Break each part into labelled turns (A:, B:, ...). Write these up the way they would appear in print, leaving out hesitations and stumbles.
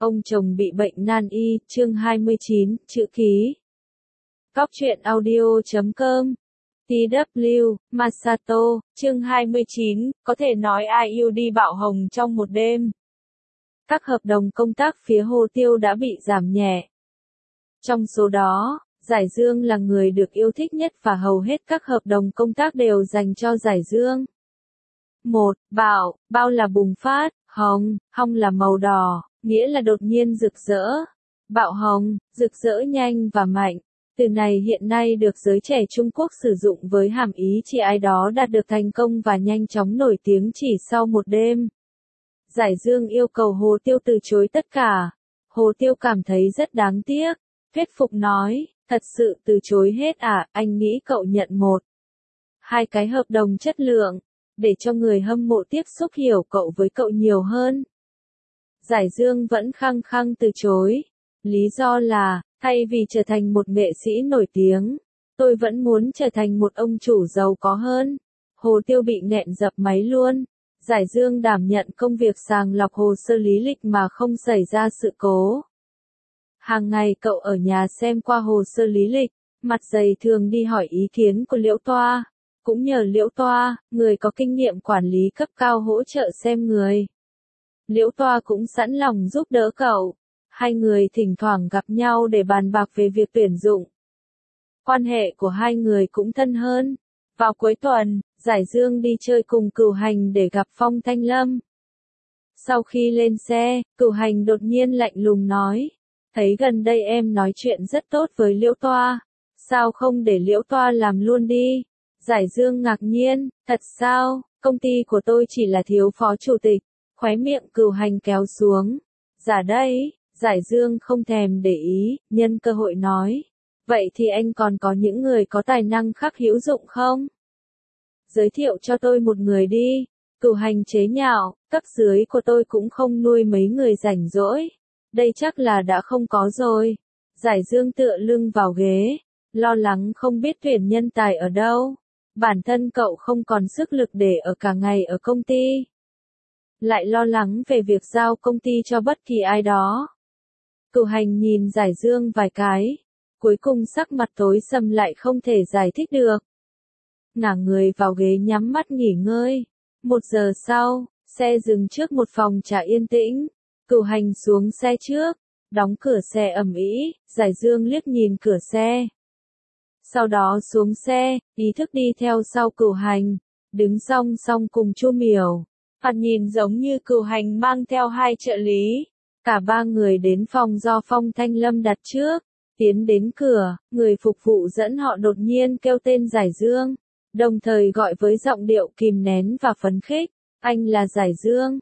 A: Ông chồng bị bệnh nan y, chương 29, chữ ký. Góc truyện audio.com TW, Masato, chương 29, có thể nói ai yêu đi bạo hồng trong một đêm. Các hợp đồng công tác phía Hồ Tiêu đã bị giảm nhẹ. Trong số đó, Giải Dương là người được yêu thích nhất và hầu hết các hợp đồng công tác đều dành cho Giải Dương. 1. Bao là bùng phát, hồng là màu đỏ, nghĩa là đột nhiên rực rỡ. Bạo hồng, rực rỡ nhanh và mạnh. Từ này hiện nay được giới trẻ Trung Quốc sử dụng với hàm ý chỉ ai đó đạt được thành công và nhanh chóng nổi tiếng chỉ sau một đêm. Giải Dương yêu cầu Hồ Tiêu từ chối tất cả. Hồ Tiêu cảm thấy rất đáng tiếc. Thuyết phục nói, thật sự từ chối hết à, anh nghĩ cậu nhận 1-2 cái hợp đồng chất lượng, để cho người hâm mộ tiếp xúc hiểu cậu với cậu nhiều hơn. Giải Dương vẫn khăng khăng từ chối. Lý do là, thay vì trở thành một nghệ sĩ nổi tiếng, tôi vẫn muốn trở thành một ông chủ giàu có hơn. Hồ Tiêu bị nghẹn dập máy luôn. Giải Dương đảm nhận công việc sàng lọc hồ sơ lý lịch mà không xảy ra sự cố. Hàng ngày cậu ở nhà xem qua hồ sơ lý lịch, mặt dày thường đi hỏi ý kiến của Liễu Toa. Cũng nhờ Liễu Toa, người có kinh nghiệm quản lý cấp cao hỗ trợ xem người. Liễu Toa cũng sẵn lòng giúp đỡ cậu. Hai người thỉnh thoảng gặp nhau để bàn bạc về việc tuyển dụng. Quan hệ của hai người cũng thân hơn. Vào cuối tuần, Giải Dương đi chơi cùng Cửu Hành để gặp Phong Thanh Lâm. Sau khi lên xe, Cửu Hành đột nhiên lạnh lùng nói, thấy gần đây em nói chuyện rất tốt với Liễu Toa, sao không để Liễu Toa làm luôn đi? Giải Dương ngạc nhiên, thật sao, công ty của tôi chỉ là thiếu phó chủ tịch. Khóe miệng Cửu Hành kéo xuống. Dạ đấy, Giải Dương không thèm để ý, nhân cơ hội nói. Vậy thì anh còn có những người có tài năng khác hữu dụng không? Giới thiệu cho tôi một người đi. Cửu Hành chế nhạo, cấp dưới của tôi cũng không nuôi mấy người rảnh rỗi. Đây chắc là đã không có rồi. Giải Dương tựa lưng vào ghế, lo lắng không biết tuyển nhân tài ở đâu. Bản thân cậu không còn sức lực để ở cả ngày ở công ty. Lại lo lắng về việc giao công ty cho bất kỳ ai đó. Cửu Hành nhìn Giải Dương vài cái, cuối cùng sắc mặt tối sầm lại không thể giải thích được. Ngả người vào ghế nhắm mắt nghỉ ngơi. 1 giờ sau, xe dừng trước một phòng trà yên tĩnh. Cửu Hành xuống xe trước, đóng cửa xe ầm ĩ, Giải Dương liếc nhìn cửa xe. Sau đó xuống xe, ý thức đi theo sau Cửu Hành, đứng song song cùng Chu Miểu. Thoạt nhìn giống như Cửu Hành mang theo 2 trợ lý. Cả 3 người đến phòng do Phong Thanh Lâm đặt trước. Tiến đến cửa, người phục vụ dẫn họ đột nhiên kêu tên Giải Dương, đồng thời gọi với giọng điệu kìm nén và phấn khích. Anh là Giải Dương,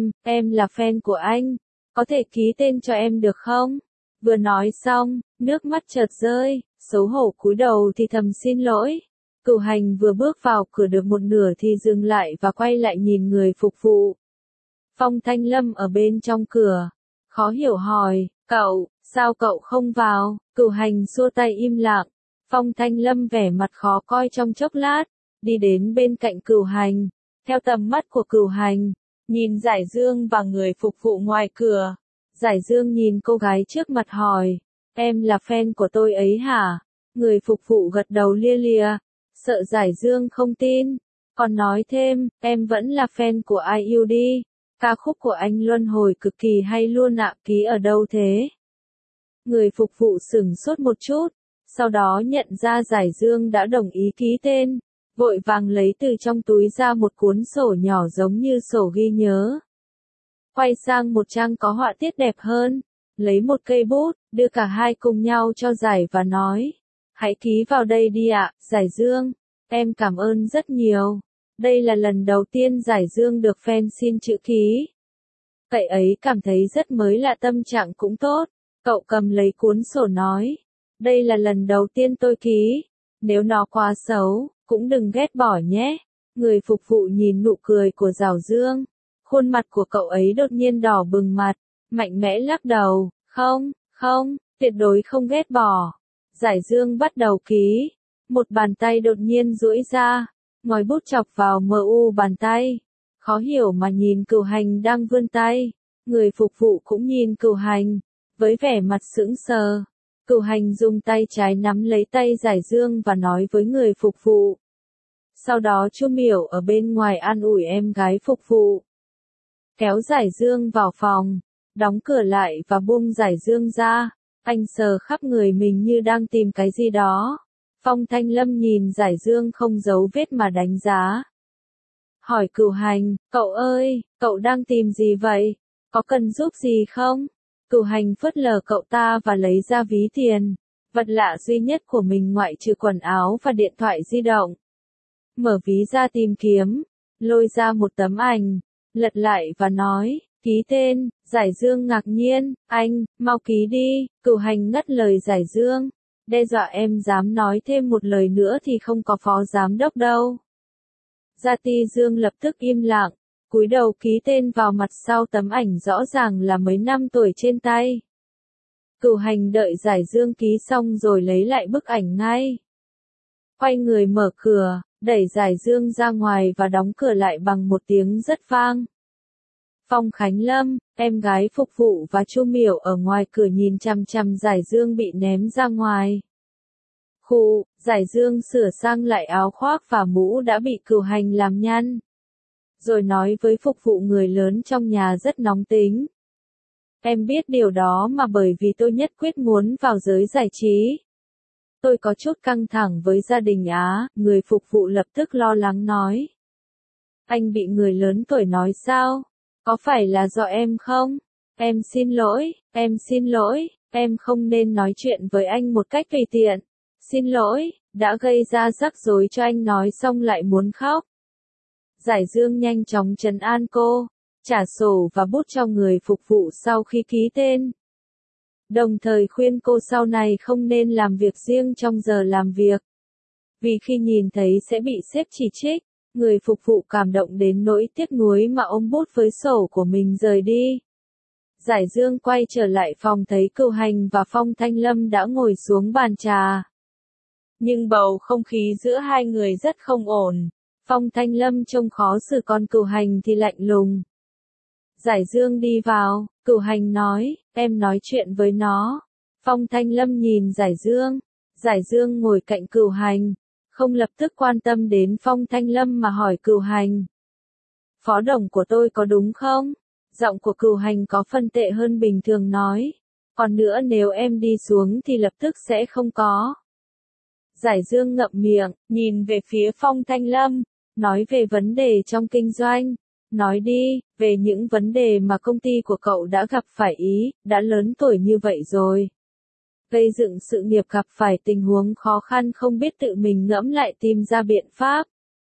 A: em là fan của anh. Có thể ký tên cho em được không? Vừa nói xong, nước mắt chợt rơi, xấu hổ cúi đầu thì thầm xin lỗi. Cửu Hành vừa bước vào cửa được một nửa thì dừng lại và quay lại nhìn người phục vụ. Phong Thanh Lâm ở bên trong cửa, khó hiểu hỏi, sao cậu không vào? Cửu Hành xua tay im lặng. Phong Thanh Lâm vẻ mặt khó coi trong chốc lát, đi đến bên cạnh Cửu Hành, theo tầm mắt của Cửu Hành, nhìn Giải Dương và người phục vụ ngoài cửa. Giải Dương nhìn cô gái trước mặt hỏi, em là fan của tôi ấy hả? Người phục vụ gật đầu lia lịa, sợ Giải Dương không tin, còn nói thêm, em vẫn là fan của IUD, ca khúc của anh Luân Hồi cực kỳ hay luôn ạ, ký ở đâu thế? Người phục vụ sửng sốt một chút, sau đó nhận ra Giải Dương đã đồng ý ký tên, vội vàng lấy từ trong túi ra một cuốn sổ nhỏ giống như sổ ghi nhớ. Quay sang một trang có họa tiết đẹp hơn, lấy một cây bút, đưa cả hai cùng nhau cho Giải và nói, hãy ký vào đây đi ạ, Giải Dương, em cảm ơn rất nhiều. Đây là lần đầu tiên Giải Dương được fan xin chữ ký. Cậu ấy cảm thấy rất mới lạ, tâm trạng cũng tốt. Cậu cầm lấy cuốn sổ nói, đây là lần đầu tiên tôi ký, nếu nó quá xấu, cũng đừng ghét bỏ nhé. Người phục vụ nhìn nụ cười của Giải Dương, khuôn mặt của cậu ấy đột nhiên đỏ bừng mặt, mạnh mẽ lắc đầu, không, tuyệt đối không ghét bỏ. Giải Dương bắt đầu ký, một bàn tay đột nhiên duỗi ra, ngòi bút chọc vào MU bàn tay, khó hiểu mà nhìn Cửu Hành đang vươn tay, Người phục vụ cũng nhìn Cửu Hành, với vẻ mặt sững sờ. Cửu Hành dùng tay trái nắm lấy tay Giải Dương và nói với người phục vụ. Sau đó Chu Miểu ở bên ngoài an ủi em gái phục vụ. Kéo Giải Dương vào phòng, đóng cửa lại và buông Giải Dương ra. Anh sờ khắp người mình như đang tìm cái gì đó. Phong Thanh Lâm nhìn Giải Dương không giấu vết mà đánh giá. Hỏi Cửu Hành, cậu ơi, cậu đang tìm gì vậy? Có cần giúp gì không? Cửu Hành phớt lờ cậu ta và lấy ra ví tiền. Vật lạ duy nhất của mình ngoại trừ quần áo và điện thoại di động. Mở ví ra tìm kiếm, lôi ra một tấm ảnh, lật lại và nói, ký tên. Giải Dương ngạc nhiên, anh, mau ký đi. Cửu Hành ngắt lời Giải Dương, đe dọa em dám nói thêm một lời nữa thì không có phó giám đốc đâu. Gia Ti Dương lập tức im lặng, cúi đầu ký tên vào mặt sau tấm ảnh rõ ràng là mấy năm tuổi trên tay. Cửu Hành đợi Giải Dương ký xong rồi lấy lại bức ảnh ngay. Quay người mở cửa, đẩy Giải Dương ra ngoài và đóng cửa lại bằng một tiếng rất vang. Phong Khánh Lâm, em gái phục vụ và Chu Miểu ở ngoài cửa nhìn chằm chằm Giải Dương bị ném ra ngoài. Khụ, Giải Dương sửa sang lại áo khoác và mũ đã bị Cửu Hành làm nhăn. Rồi nói với phục vụ người lớn trong nhà rất nóng tính. Em biết điều đó mà bởi vì tôi nhất quyết muốn vào giới giải trí. Tôi có chút căng thẳng với gia đình á, người phục vụ lập tức lo lắng nói. Anh bị người lớn tuổi nói sao? Có phải là do em không? Em xin lỗi, em không nên nói chuyện với anh một cách tùy tiện. Xin lỗi, đã gây ra rắc rối cho anh nói xong lại muốn khóc. Giải Dương nhanh chóng trấn an cô, trả sổ và bút cho người phục vụ sau khi ký tên. Đồng thời khuyên cô sau này không nên làm việc riêng trong giờ làm việc. Vì khi nhìn thấy sẽ bị sếp chỉ trích, người phục vụ cảm động đến nỗi tiếc nuối mà ôm bút với sổ của mình rời đi. Giải Dương quay trở lại phòng thấy Cửu Hành và Phong Thanh Lâm đã ngồi xuống bàn trà. Nhưng bầu không khí giữa hai người rất không ổn. Phong Thanh Lâm trông khó xử còn Cửu Hành thì lạnh lùng. Giải Dương đi vào, Cửu Hành nói, em nói chuyện với nó. Phong Thanh Lâm nhìn Giải Dương ngồi cạnh Cửu Hành, không lập tức quan tâm đến Phong Thanh Lâm mà hỏi Cửu Hành. Phó đồng của tôi có đúng không? Giọng của Cửu Hành có phần tệ hơn bình thường nói. Còn nữa nếu em đi xuống thì lập tức sẽ không có. Giải Dương ngậm miệng, nhìn về phía Phong Thanh Lâm, nói về vấn đề trong kinh doanh. Nói đi, về những vấn đề mà công ty của cậu đã gặp phải đã lớn tuổi như vậy rồi. Gây dựng sự nghiệp gặp phải tình huống khó khăn không biết tự mình ngẫm lại tìm ra biện pháp.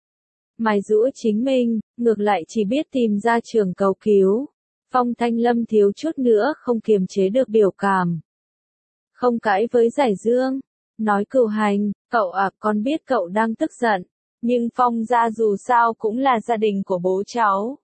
A: Mài giũa chính mình, ngược lại chỉ biết tìm ra trường cầu cứu. Phong Thanh Lâm thiếu chút nữa không kiềm chế được biểu cảm. Không cãi với Giải Dương, nói Cửu Hành, cậu con biết cậu đang tức giận, nhưng Phong gia dù sao cũng là gia đình của bố cháu.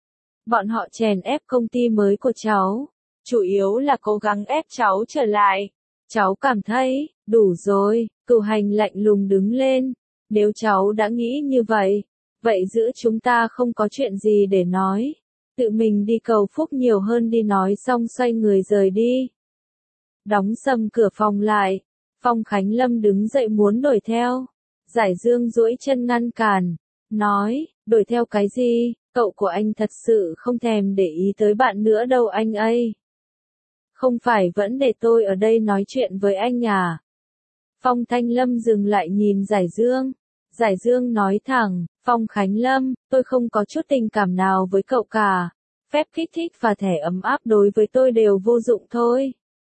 A: Bọn họ chèn ép công ty mới của cháu, chủ yếu là cố gắng ép cháu trở lại. Cháu cảm thấy, đủ rồi. Cửu Hành lạnh lùng đứng lên. Nếu cháu đã nghĩ như vậy, vậy giữa chúng ta không có chuyện gì để nói. Tự mình đi cầu phúc nhiều hơn đi nói xong xoay người rời đi. Đóng sầm cửa phòng lại. Phong Khánh Lâm đứng dậy muốn đuổi theo. Giải Dương duỗi chân ngăn cản. Nói, đuổi theo cái gì, cậu của anh thật sự không thèm để ý tới bạn nữa đâu anh ấy. Không phải vẫn để tôi ở đây nói chuyện với anh à? Phong Thanh Lâm dừng lại nhìn Giải Dương. Giải Dương nói thẳng, Phong Khánh Lâm, tôi không có chút tình cảm nào với cậu cả. Phép kích thích và thẻ ấm áp đối với tôi đều vô dụng thôi.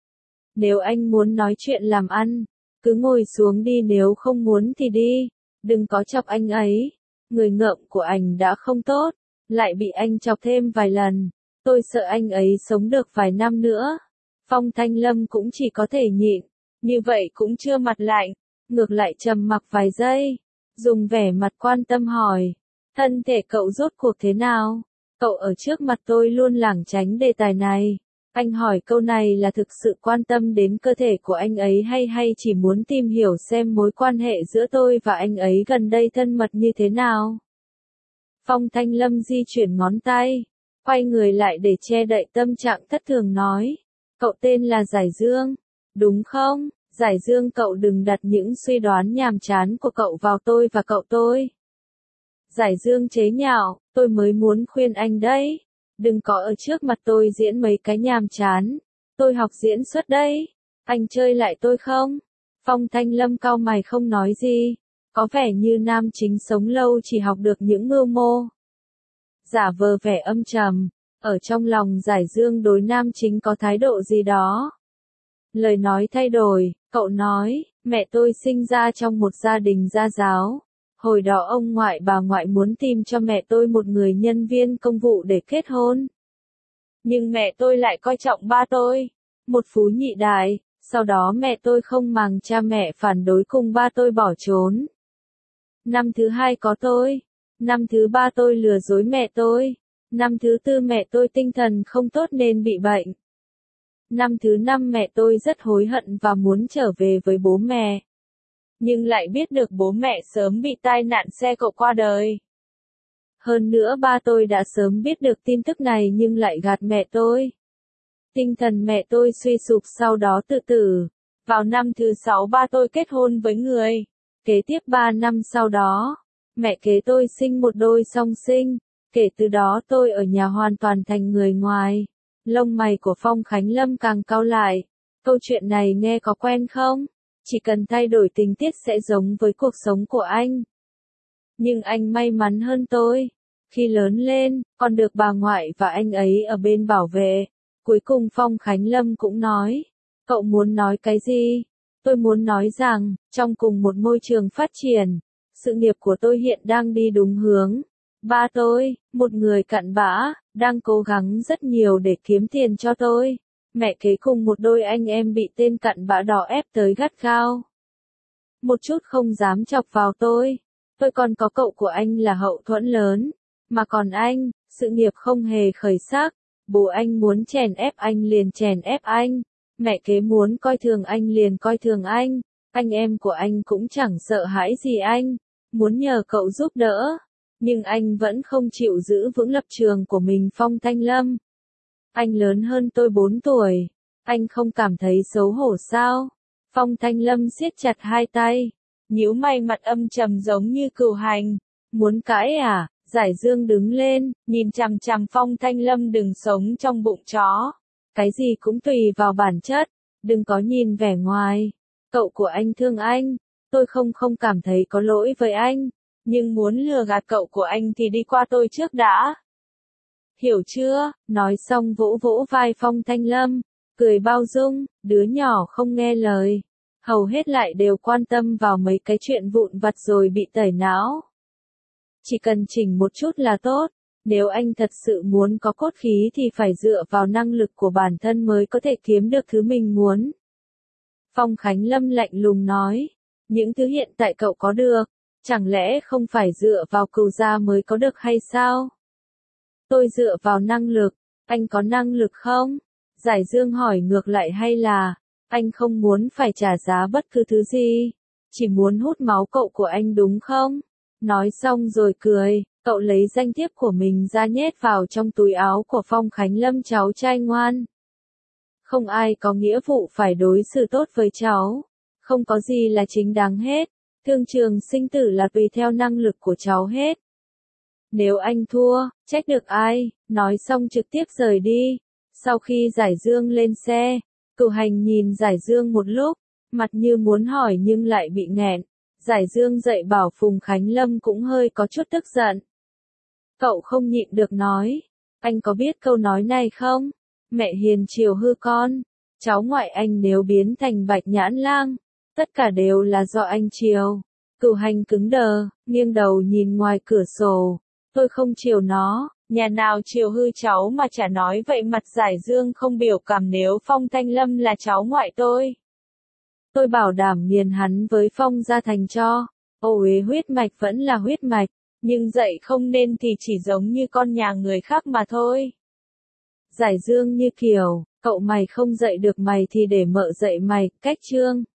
A: Nếu anh muốn nói chuyện làm ăn, cứ ngồi xuống đi, nếu không muốn thì đi. Đừng có chọc anh ấy. Người ngợm của anh đã không tốt, lại bị anh chọc thêm vài lần. Tôi sợ anh ấy sống được vài năm nữa. Phong Thanh Lâm cũng chỉ có thể nhịn, như vậy cũng chưa mặt lạnh, ngược lại trầm mặc vài giây, dùng vẻ mặt quan tâm hỏi, thân thể cậu rốt cuộc thế nào? Cậu ở trước mặt tôi luôn lảng tránh đề tài này. Anh hỏi câu này là thực sự quan tâm đến cơ thể của anh ấy hay chỉ muốn tìm hiểu xem mối quan hệ giữa tôi và anh ấy gần đây thân mật như thế nào? Phong Thanh Lâm di chuyển ngón tay, Quay người lại để che đậy tâm trạng thất thường nói. Cậu tên là Giải Dương, đúng không? Giải Dương, cậu đừng đặt những suy đoán nhàm chán của cậu vào tôi và cậu tôi. Giải Dương chế nhạo, tôi mới muốn khuyên anh đấy. Đừng có ở trước mặt tôi diễn mấy cái nhàm chán. Tôi học diễn xuất đấy. Anh chơi lại tôi không? Phong Thanh Lâm cau mày không nói gì. Có vẻ như nam chính sống lâu chỉ học được những mưu mô. Giả vờ vẻ âm trầm. Ở trong lòng Giải Dương đối nam chính có thái độ gì đó. Lời nói thay đổi, cậu nói, mẹ tôi sinh ra trong một gia đình gia giáo. Hồi đó ông ngoại bà ngoại muốn tìm cho mẹ tôi một người nhân viên công vụ để kết hôn. Nhưng mẹ tôi lại coi trọng ba tôi, một phú nhị đại, sau đó mẹ tôi không màng cha mẹ phản đối cùng ba tôi bỏ trốn. Năm thứ hai có tôi, năm thứ ba tôi lừa dối mẹ tôi, năm thứ tư mẹ tôi tinh thần không tốt nên bị bệnh. Năm thứ năm mẹ tôi rất hối hận và muốn trở về với bố mẹ. Nhưng lại biết được bố mẹ sớm bị tai nạn xe cộ qua đời. Hơn nữa ba tôi đã sớm biết được tin tức này nhưng lại gạt mẹ tôi. Tinh thần mẹ tôi suy sụp sau đó tự tử. Vào năm thứ 6 ba tôi kết hôn với người. Kế tiếp 3 năm sau đó, mẹ kế tôi sinh một đôi song sinh. Kể từ đó tôi ở nhà hoàn toàn thành người ngoài. Lông mày của Phong Khánh Lâm càng cau lại. Câu chuyện này nghe có quen không? Chỉ cần thay đổi tình tiết sẽ giống với cuộc sống của anh. Nhưng anh may mắn hơn tôi. Khi lớn lên, còn được bà ngoại và anh ấy ở bên bảo vệ. Cuối cùng Phong Khánh Lâm cũng nói. Cậu muốn nói cái gì? Tôi muốn nói rằng, trong cùng một môi trường phát triển, sự nghiệp của tôi hiện đang đi đúng hướng. Ba tôi, một người cặn bã, đang cố gắng rất nhiều để kiếm tiền cho tôi. Mẹ kế cùng một đôi anh em bị tên cặn bã đỏ ép tới gắt gao. Một chút không dám chọc vào tôi. Tôi còn có cậu của anh là hậu thuẫn lớn. Mà còn anh, sự nghiệp không hề khởi sắc. Bố anh muốn chèn ép anh liền chèn ép anh. Mẹ kế muốn coi thường anh liền coi thường anh. Anh em của anh cũng chẳng sợ hãi gì anh. Muốn nhờ cậu giúp đỡ. Nhưng anh vẫn không chịu giữ vững lập trường của mình. Phong Thanh Lâm. Anh lớn hơn tôi 4 tuổi. Anh không cảm thấy xấu hổ sao? Phong Thanh Lâm siết chặt hai tay. Nhíu mày mặt âm trầm giống như cừu hành. Muốn cãi à? Giải Dương đứng lên, nhìn chằm chằm Phong Thanh Lâm đừng sống trong bụng chó. Cái gì cũng tùy vào bản chất. Đừng có nhìn vẻ ngoài. Cậu của anh thương anh. Tôi không cảm thấy có lỗi với anh. Nhưng muốn lừa gạt cậu của anh thì đi qua tôi trước đã. Hiểu chưa? Nói xong vỗ vỗ vai Phong Thanh Lâm. Cười bao dung, đứa nhỏ không nghe lời. Hầu hết lại đều quan tâm vào mấy cái chuyện vụn vặt rồi bị tẩy não. Chỉ cần chỉnh một chút là tốt. Nếu anh thật sự muốn có cốt khí thì phải dựa vào năng lực của bản thân mới có thể kiếm được thứ mình muốn. Phong Khánh Lâm lạnh lùng nói. Những thứ hiện tại cậu có được, chẳng lẽ không phải dựa vào cừu gia mới có được hay sao? Tôi dựa vào năng lực, anh có năng lực không? Giải Dương hỏi ngược lại hay là, anh không muốn phải trả giá bất cứ thứ gì, chỉ muốn hút máu cậu của anh đúng không? Nói xong rồi cười, cậu lấy danh thiếp của mình ra nhét vào trong túi áo của Phong Khánh Lâm cháu trai ngoan. Không ai có nghĩa vụ phải đối xử tốt với cháu, không có gì là chính đáng hết, thương trường sinh tử là tùy theo năng lực của cháu hết. Nếu anh thua, trách được ai, nói xong trực tiếp rời đi. Sau khi Giải Dương lên xe, Cửu Hành nhìn Giải Dương một lúc, mặt như muốn hỏi nhưng lại bị nghẹn. Giải Dương dạy bảo Phùng Khánh Lâm cũng hơi có chút tức giận. Cậu không nhịn được nói, anh có biết câu nói này không? Mẹ hiền chiều hư con, cháu ngoại anh nếu biến thành Bạch Nhãn Lang, tất cả đều là do anh chiều. Cửu Hành cứng đờ, nghiêng đầu nhìn ngoài cửa sổ. Tôi không chiều nó, nhà nào chiều hư cháu mà chả nói vậy. Mặt Giải Dương không biểu cảm. Nếu Phong Thanh Lâm là cháu ngoại tôi bảo đảm nghiền hắn với Phong gia thành cho. Ô uế huyết mạch vẫn là huyết mạch, nhưng dạy không nên thì chỉ giống như con nhà người khác mà thôi. Giải Dương như kiểu, cậu mày không dạy được mày thì để mợ dạy mày, cách chương.